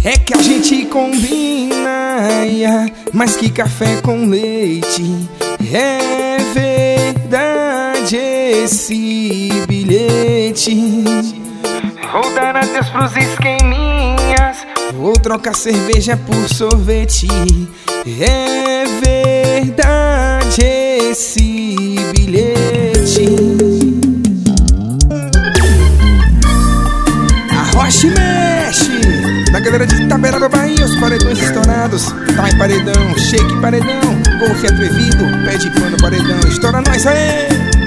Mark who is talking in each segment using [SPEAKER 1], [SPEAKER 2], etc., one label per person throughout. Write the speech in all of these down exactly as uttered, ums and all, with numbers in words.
[SPEAKER 1] É que a gente combina, yeah, mais que café com leite. É verdade esse bilhete. Vou dar adeus pros esqueminhas, vou trocar cerveja por sorvete. É verdade esse bilhete. Arrocha e mexe na galera de Itaberaba, Bahia, os paredões estourados. Tá em paredão, shake paredão, golfe atrevido, pé de pano paredão. Estoura nós aí!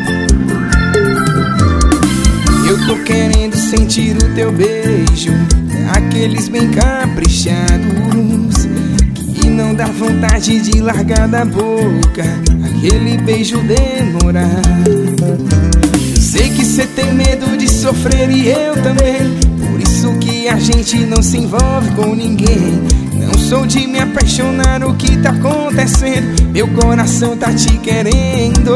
[SPEAKER 1] Eu tô querendo sentir o teu beijo, aqueles bem caprichados, que não dá vontade de largar da boca, aquele beijo demorado. Sei que cê tem medo de sofrer e eu também, por isso que a gente não se envolve com ninguém. Não sou de me apaixonar, o que tá acontecendo? Meu coração tá te querendo.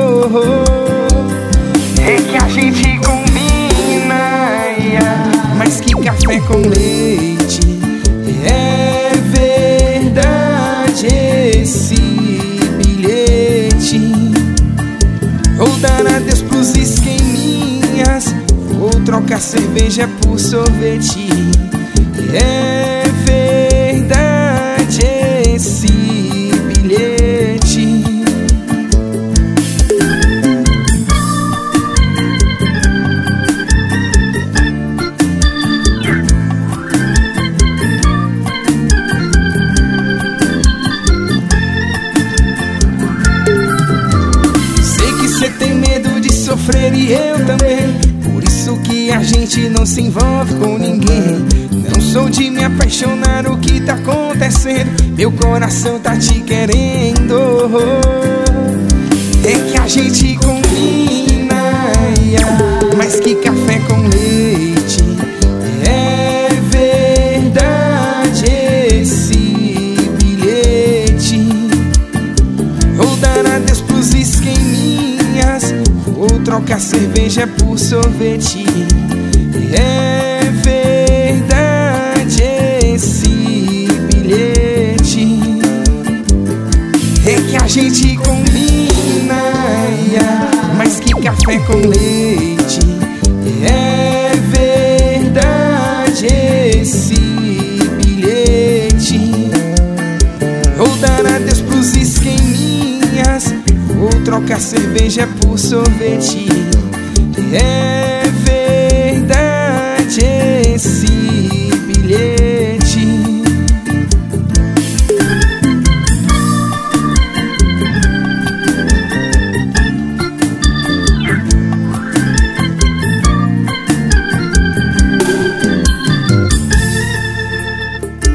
[SPEAKER 1] É que a gente combina, yeah, mais que café com leite. É verdade esse bilhete. Vou dar adeus pros esqueminhas, vou trocar cerveja por sorvete. É verdade esse bilhete. Sei que cê tem medo de sofrer e eu também, por isso que a gente não se envolve com ninguém. Não sou de me apaixonar, o que tá acontecendo? Meu coração tá te querendo. É que a gente combina, yeah, mais que café com leite. É verdade esse bilhete. Vou dar adeus pros esqueminhas, vou trocar cerveja por sorvete. É verdade esse bilhete. É que a gente combina, yeah, mais que café com leite. É verdade esse bilhete. Vou dar adeus pros esqueminhas, vou trocar cerveja por sorvete. É